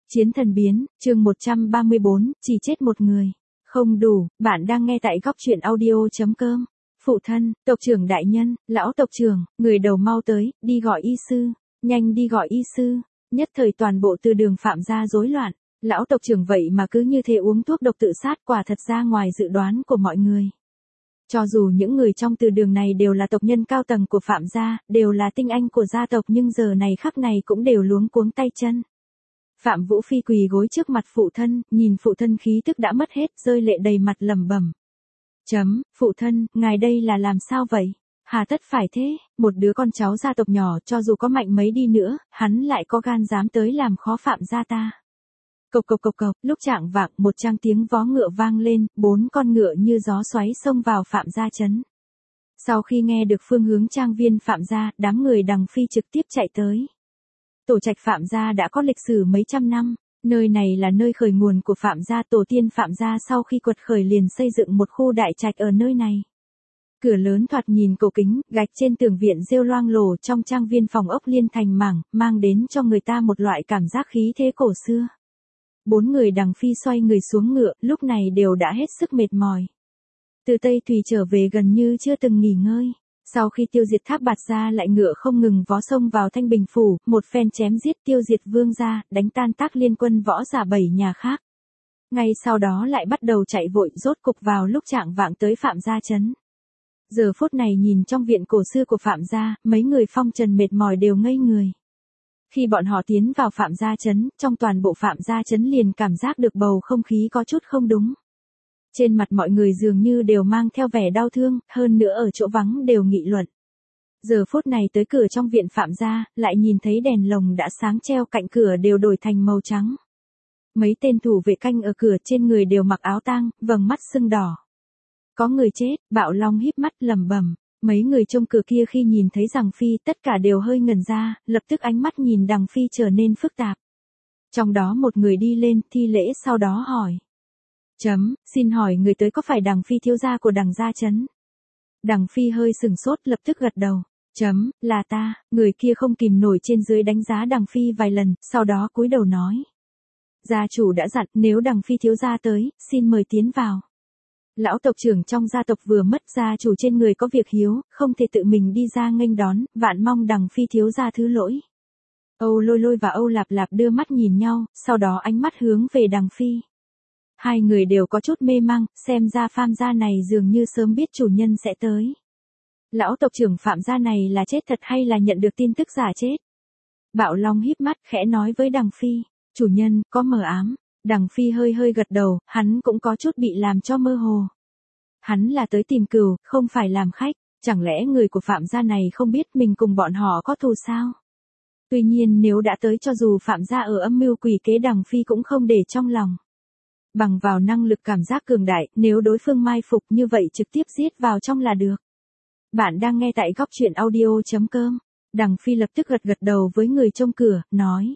Chiến thần biến, chương 134, chỉ chết một người. Không đủ, bạn đang nghe tại góc truyện audio.com. Phụ thân, tộc trưởng đại nhân, lão tộc trưởng, người đầu mau tới, đi gọi y sư, nhanh đi gọi y sư. Nhất thời toàn bộ từ đường Phạm gia rối loạn, lão tộc trưởng vậy mà cứ như thế uống thuốc độc tự sát, quả thật ra ngoài dự đoán của mọi người. Cho dù những người trong từ đường này đều là tộc nhân cao tầng của Phạm gia, đều là tinh anh của gia tộc, nhưng giờ này khắc này cũng đều luống cuống tay chân. Phạm Vũ Phi quỳ gối trước mặt phụ thân, nhìn phụ thân khí tức đã mất hết, rơi lệ đầy mặt lẩm bẩm. Phụ thân, ngài đây là làm sao vậy? Hà tất phải thế, một đứa con cháu gia tộc nhỏ cho dù có mạnh mấy đi nữa, hắn lại có gan dám tới làm khó Phạm gia ta. Cộc cộc cộc cộc, lúc chạng vạng một tràng tiếng vó ngựa vang lên, 4 con ngựa như gió xoáy xông vào Phạm gia trấn. Sau khi nghe được phương hướng trang viên Phạm gia, đám người Đằng Phi trực tiếp chạy tới. Tổ trạch Phạm gia đã có lịch sử mấy trăm năm, nơi này là nơi khởi nguồn của Phạm gia, tổ tiên Phạm gia sau khi quật khởi liền xây dựng một khu đại trạch ở nơi này. Cửa lớn thoạt nhìn cổ kính, gạch trên tường viện rêu loang lổ, trong trang viên phòng ốc liên thành mảng, mang đến cho người ta một loại cảm giác khí thế cổ xưa. 4 người Đằng Phi xoay người xuống ngựa, lúc này đều đã hết sức mệt mỏi. Từ Tây Thùy trở về gần như chưa từng nghỉ ngơi. Sau khi tiêu diệt Tháp Bạt gia lại ngựa không ngừng vó sông vào Thanh Bình phủ, một phen chém giết tiêu diệt Vương gia, đánh tan Tác Liên quân võ giả 7 nhà khác. Ngay sau đó lại bắt đầu chạy vội, rốt cục vào lúc chạng vạng tới Phạm gia trấn. Giờ phút này nhìn trong viện cổ xưa của Phạm gia, mấy người phong trần mệt mỏi đều ngây người. Khi bọn họ tiến vào Phạm gia trấn, trong toàn bộ Phạm gia trấn liền cảm giác được bầu không khí có chút không đúng. Trên mặt mọi người dường như đều mang theo vẻ đau thương, hơn nữa ở chỗ vắng đều nghị luận. Giờ phút này tới cửa trong viện Phạm gia, lại nhìn thấy đèn lồng đã sáng treo cạnh cửa đều đổi thành màu trắng. Mấy tên thủ vệ canh ở cửa trên người đều mặc áo tang, vầng mắt sưng đỏ. Có người chết, Bạo Long híp mắt lẩm bẩm. Mấy người trông cửa kia khi nhìn thấy Đằng Phi tất cả đều hơi ngẩn ra, lập tức ánh mắt nhìn Đằng Phi trở nên phức tạp. Trong đó một người đi lên thi lễ sau đó hỏi. Xin hỏi người tới có phải Đằng Phi thiếu gia của Đằng gia trấn? Đằng Phi hơi sừng sốt lập tức gật đầu. Là ta. Người kia không kìm nổi trên dưới đánh giá Đằng Phi vài lần, sau đó cúi đầu nói. Gia chủ đã dặn nếu Đằng Phi thiếu gia tới, xin mời tiến vào. Lão tộc trưởng trong gia tộc vừa mất, gia chủ trên người có việc hiếu, không thể tự mình đi ra nghênh đón, vạn mong Đằng Phi thiếu gia thứ lỗi. Âu Lôi Lôi và Âu Lạp Lạp đưa mắt nhìn nhau, sau đó ánh mắt hướng về Đằng Phi. Hai người đều có chút mê mang, xem ra Phạm gia này dường như sớm biết chủ nhân sẽ tới. Lão tộc trưởng Phạm gia này là chết thật hay là nhận được tin tức giả chết? Bạo Long híp mắt khẽ nói với Đằng Phi, chủ nhân, có mờ ám. Đằng Phi hơi hơi gật đầu, hắn cũng có chút bị làm cho mơ hồ. Hắn là tới tìm cừu, không phải làm khách, chẳng lẽ người của Phạm gia này không biết mình cùng bọn họ có thù sao? Tuy nhiên nếu đã tới, cho dù Phạm gia ở âm mưu quỷ kế, Đằng Phi cũng không để trong lòng. Bằng vào năng lực cảm giác cường đại, nếu đối phương mai phục như vậy trực tiếp giết vào trong là được. Bạn đang nghe tại góc truyện audio.com. Đằng Phi lập tức gật đầu với người trông cửa, nói.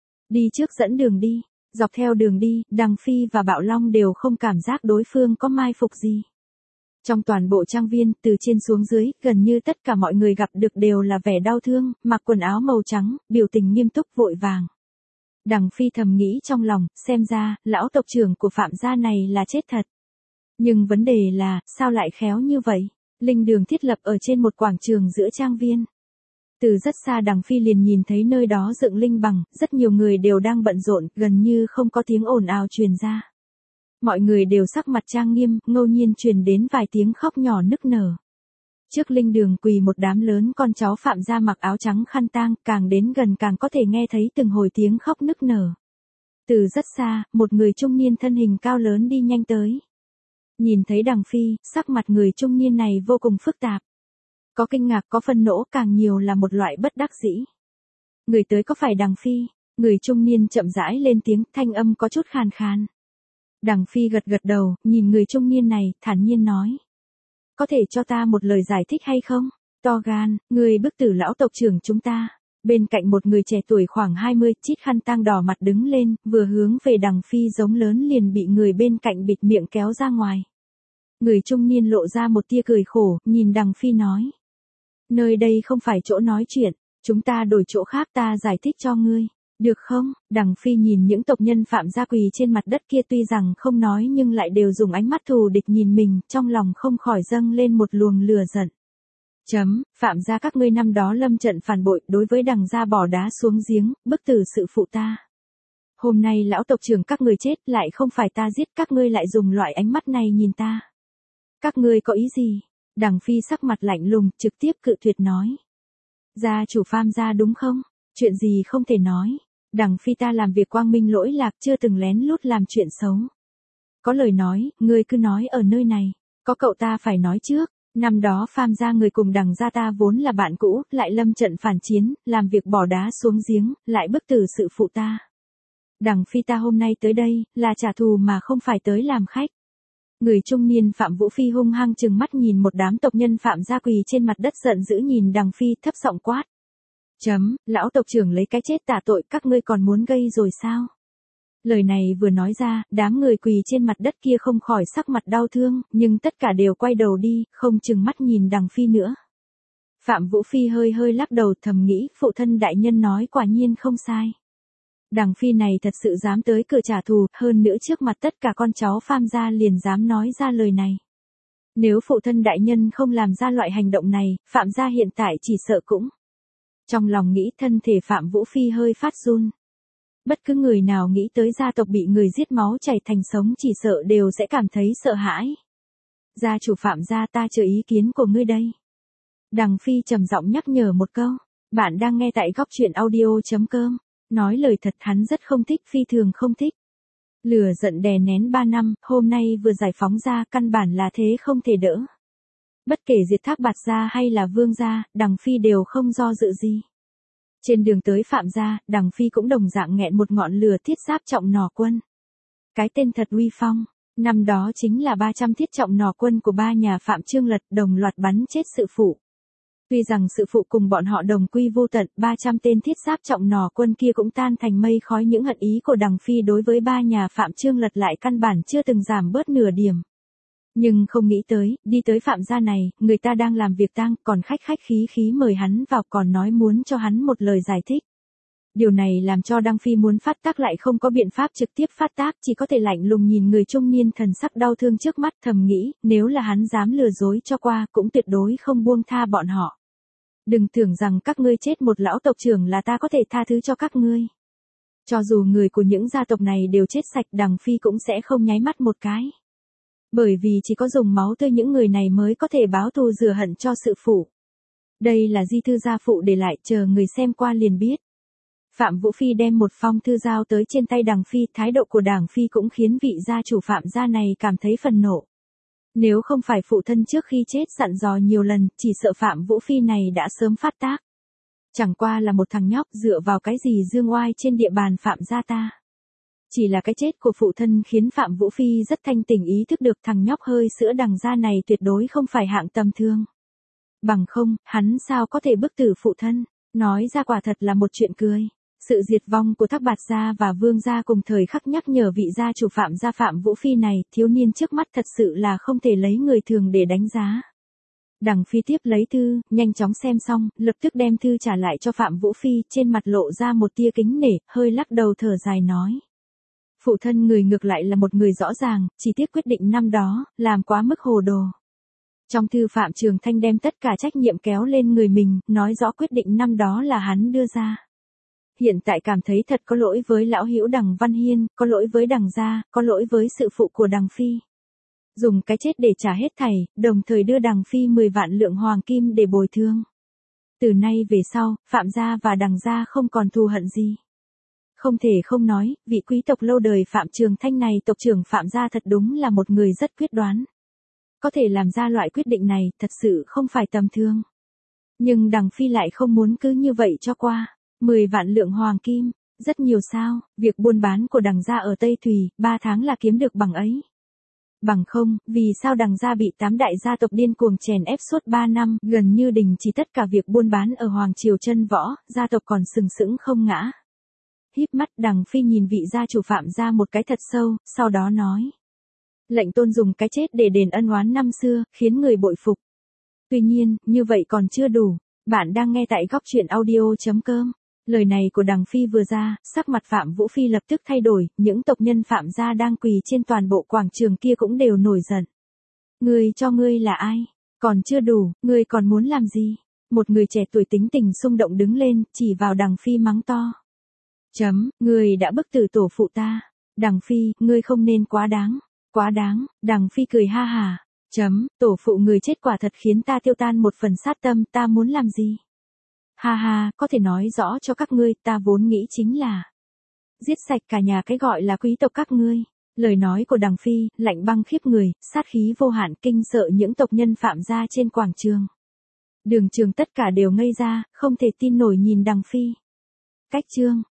Đi trước dẫn đường đi. Dọc theo đường đi, Đằng Phi và Bạo Long đều không cảm giác đối phương có mai phục gì. Trong toàn bộ trang viên, từ trên xuống dưới, gần như tất cả mọi người gặp được đều là vẻ đau thương, mặc quần áo màu trắng, biểu tình nghiêm túc vội vàng. Đằng Phi thầm nghĩ trong lòng, xem ra, lão tộc trưởng của Phạm gia này là chết thật. Nhưng vấn đề là, sao lại khéo như vậy? Linh đường thiết lập ở trên một quảng trường giữa trang viên. Từ rất xa Đằng Phi liền nhìn thấy nơi đó dựng linh bằng, rất nhiều người đều đang bận rộn, gần như không có tiếng ồn ào truyền ra. Mọi người đều sắc mặt trang nghiêm, ngẫu nhiên truyền đến vài tiếng khóc nhỏ nức nở. Trước linh đường quỳ một đám lớn con cháu Phạm gia mặc áo trắng khăn tang, càng đến gần càng có thể nghe thấy từng hồi tiếng khóc nức nở. Từ rất xa, một người trung niên thân hình cao lớn đi nhanh tới. Nhìn thấy Đằng Phi, sắc mặt người trung niên này vô cùng phức tạp. Có kinh ngạc, có phân nộ, càng nhiều là một loại bất đắc dĩ. Người tới có phải Đằng Phi? Người trung niên chậm rãi lên tiếng, thanh âm có chút khàn khàn. Đằng Phi gật đầu, nhìn người trung niên này, thản nhiên nói. Có thể cho ta một lời giải thích hay không? To gan, người bức tử lão tộc trưởng chúng ta. Bên cạnh một người trẻ tuổi khoảng 20, chít khăn tang đỏ mặt đứng lên, vừa hướng về Đằng Phi giống lớn liền bị người bên cạnh bịt miệng kéo ra ngoài. Người trung niên lộ ra một tia cười khổ, nhìn Đằng Phi nói. Nơi đây không phải chỗ nói chuyện, chúng ta đổi chỗ khác, ta giải thích cho ngươi. Được không? Đằng Phi nhìn những tộc nhân Phạm gia quỳ trên mặt đất kia tuy rằng không nói nhưng lại đều dùng ánh mắt thù địch nhìn mình, trong lòng không khỏi dâng lên một luồng lửa giận. Phạm gia các ngươi năm đó lâm trận phản bội, đối với Đằng gia bỏ đá xuống giếng, bức tử sự phụ ta. Hôm nay lão tộc trưởng các ngươi chết, lại không phải ta giết, các ngươi lại dùng loại ánh mắt này nhìn ta. Các ngươi có ý gì? Đằng Phi sắc mặt lạnh lùng, trực tiếp cự tuyệt nói. Gia chủ Phạm gia đúng không? Chuyện gì không thể nói. Đằng Phi ta làm việc quang minh lỗi lạc, chưa từng lén lút làm chuyện xấu. Có lời nói, ngươi cứ nói ở nơi này. Có cậu ta phải nói trước. Năm đó Phạm gia người cùng Đằng gia ta vốn là bạn cũ, lại lâm trận phản chiến, làm việc bỏ đá xuống giếng, lại bức tử sự phụ ta. Đằng Phi ta hôm nay tới đây, là trả thù mà không phải tới làm khách. Người trung niên Phạm Vũ Phi hung hăng trừng mắt nhìn một đám tộc nhân Phạm gia quỳ trên mặt đất giận dữ nhìn Đằng Phi thấp giọng quát. Lão tộc trưởng lấy cái chết tạ tội, các ngươi còn muốn gây rồi sao? Lời này vừa nói ra, đám người quỳ trên mặt đất kia không khỏi sắc mặt đau thương, nhưng tất cả đều quay đầu đi, không trừng mắt nhìn Đằng Phi nữa. Phạm Vũ Phi hơi hơi lắc đầu thầm nghĩ, phụ thân đại nhân nói quả nhiên không sai. Đằng Phi này thật sự dám tới cửa trả thù, hơn nữa trước mặt tất cả con cháu Phạm gia liền dám nói ra lời này. Nếu phụ thân đại nhân không làm ra loại hành động này, Phạm gia hiện tại chỉ sợ cũng. Trong lòng nghĩ, thân thể Phạm Vũ Phi hơi phát run. Bất cứ người nào nghĩ tới gia tộc bị người giết máu chảy thành sống chỉ sợ đều sẽ cảm thấy sợ hãi. Gia chủ Phạm gia, ta chờ ý kiến của ngươi đây. Đằng Phi trầm giọng nhắc nhở một câu. Bạn đang nghe tại góc truyện audio.com. Nói lời thật hắn rất không thích, phi thường không thích. Lửa giận đè nén 3 năm, hôm nay vừa giải phóng ra, căn bản là thế không thể đỡ. Bất kể Diệt Thác Bạt gia hay là Vương gia, Đằng Phi đều không do dự gì. Trên đường tới Phạm gia, Đằng Phi cũng đồng dạng nghẹn một ngọn lửa thiết giáp trọng nỏ quân. Cái tên thật uy phong, năm đó chính là 300 thiết trọng nỏ quân của ba nhà Phạm Trương Lật đồng loạt bắn chết sự phụ. Tuy rằng sự phụ cùng bọn họ đồng quy vô tận, 300 tên thiết giáp trọng nỏ quân kia cũng tan thành mây khói, những hận ý của Đằng Phi đối với ba nhà Phạm Trương Lật lại căn bản chưa từng giảm bớt nửa điểm. Nhưng không nghĩ tới, đi tới Phạm gia này, người ta đang làm việc tang, còn khách khí mời hắn vào, còn nói muốn cho hắn một lời giải thích. Điều này làm cho Đằng Phi muốn phát tác lại không có biện pháp trực tiếp phát tác, chỉ có thể lạnh lùng nhìn người trung niên thần sắc đau thương trước mắt, thầm nghĩ, nếu là hắn dám lừa dối cho qua, cũng tuyệt đối không buông tha bọn họ. Đừng tưởng rằng các ngươi chết một lão tộc trưởng là ta có thể tha thứ cho các ngươi. Cho dù người của những gia tộc này đều chết sạch, Đằng Phi cũng sẽ không nháy mắt một cái. Bởi vì chỉ có dùng máu tươi những người này mới có thể báo thù rửa hận cho sự phụ. Đây là di thư gia phụ để lại, chờ người xem qua liền biết. Phạm Vũ Phi đem một phong thư giao tới trên tay Đằng Phi, thái độ của Đằng Phi cũng khiến vị gia chủ Phạm gia này cảm thấy phần nộ. Nếu không phải phụ thân trước khi chết dặn dò nhiều lần, chỉ sợ Phạm Vũ Phi này đã sớm phát tác. Chẳng qua là một thằng nhóc, dựa vào cái gì dương oai trên địa bàn Phạm gia ta. Chỉ là cái chết của phụ thân khiến Phạm Vũ Phi rất thanh tỉnh ý thức được thằng nhóc hơi sữa Đằng gia này tuyệt đối không phải hạng tầm thường. Bằng không, hắn sao có thể bức tử phụ thân, nói ra quả thật là một chuyện cười. Sự diệt vong của Thác Bạt gia và Vương gia cùng thời khắc nhắc nhở vị gia chủ Phạm gia Phạm Vũ Phi này, thiếu niên trước mắt thật sự là không thể lấy người thường để đánh giá. Đằng Phi tiếp lấy thư, nhanh chóng xem xong, lập tức đem thư trả lại cho Phạm Vũ Phi, trên mặt lộ ra một tia kính nể, hơi lắc đầu thở dài nói. Phụ thân người ngược lại là một người rõ ràng, chỉ tiếc quyết định năm đó, làm quá mức hồ đồ. Trong thư Phạm Trường Thanh đem tất cả trách nhiệm kéo lên người mình, nói rõ quyết định năm đó là hắn đưa ra. Hiện tại cảm thấy thật có lỗi với lão hữu Đằng Văn Hiên, có lỗi với Đằng gia, có lỗi với sự phụ của Đằng Phi. Dùng cái chết để trả hết thảy, đồng thời đưa Đằng Phi 10 vạn lượng hoàng kim để bồi thường. Từ nay về sau, Phạm gia và Đằng gia không còn thù hận gì. Không thể không nói, vị quý tộc lâu đời Phạm Trường Thanh này, tộc trưởng Phạm gia thật đúng là một người rất quyết đoán. Có thể làm ra loại quyết định này, thật sự không phải tầm thường. Nhưng Đằng Phi lại không muốn cứ như vậy cho qua. 10 vạn lượng hoàng kim, rất nhiều sao, việc buôn bán của Đằng gia ở Tây Thùy, 3 tháng là kiếm được bằng ấy. Bằng không, vì sao Đằng gia bị 8 đại gia tộc điên cuồng chèn ép suốt 3 năm, gần như đình chỉ tất cả việc buôn bán ở Hoàng Triều Chân Võ, gia tộc còn sừng sững không ngã. Híp mắt, Đằng Phi nhìn vị gia chủ Phạm gia một cái thật sâu, sau đó nói. Lệnh tôn dùng cái chết để đền ân oán năm xưa, khiến người bội phục. Tuy nhiên, như vậy còn chưa đủ. Bạn đang nghe tại góc truyện audio.com. Lời này của Đằng Phi vừa ra, sắc mặt Phạm Vũ Phi lập tức thay đổi, những tộc nhân Phạm gia đang quỳ trên toàn bộ quảng trường kia cũng đều nổi giận. Ngươi cho ngươi là ai? Còn chưa đủ, ngươi còn muốn làm gì? Một người trẻ tuổi tính tình xung động đứng lên, chỉ vào Đằng Phi mắng to. Ngươi đã bức tử tổ phụ ta. Đằng Phi, ngươi không nên quá đáng. Quá đáng, Đằng Phi cười ha hà. Tổ phụ người chết quả thật khiến ta tiêu tan một phần sát tâm, ta muốn làm gì? Ha ha, có thể nói rõ cho các ngươi, ta vốn nghĩ chính là giết sạch cả nhà cái gọi là quý tộc các ngươi. Lời nói của Đằng Phi, lạnh băng khiếp người, sát khí vô hạn kinh sợ những tộc nhân Phạm gia trên quảng trường. Đường trường tất cả đều ngây ra, không thể tin nổi nhìn Đằng Phi. Cách chương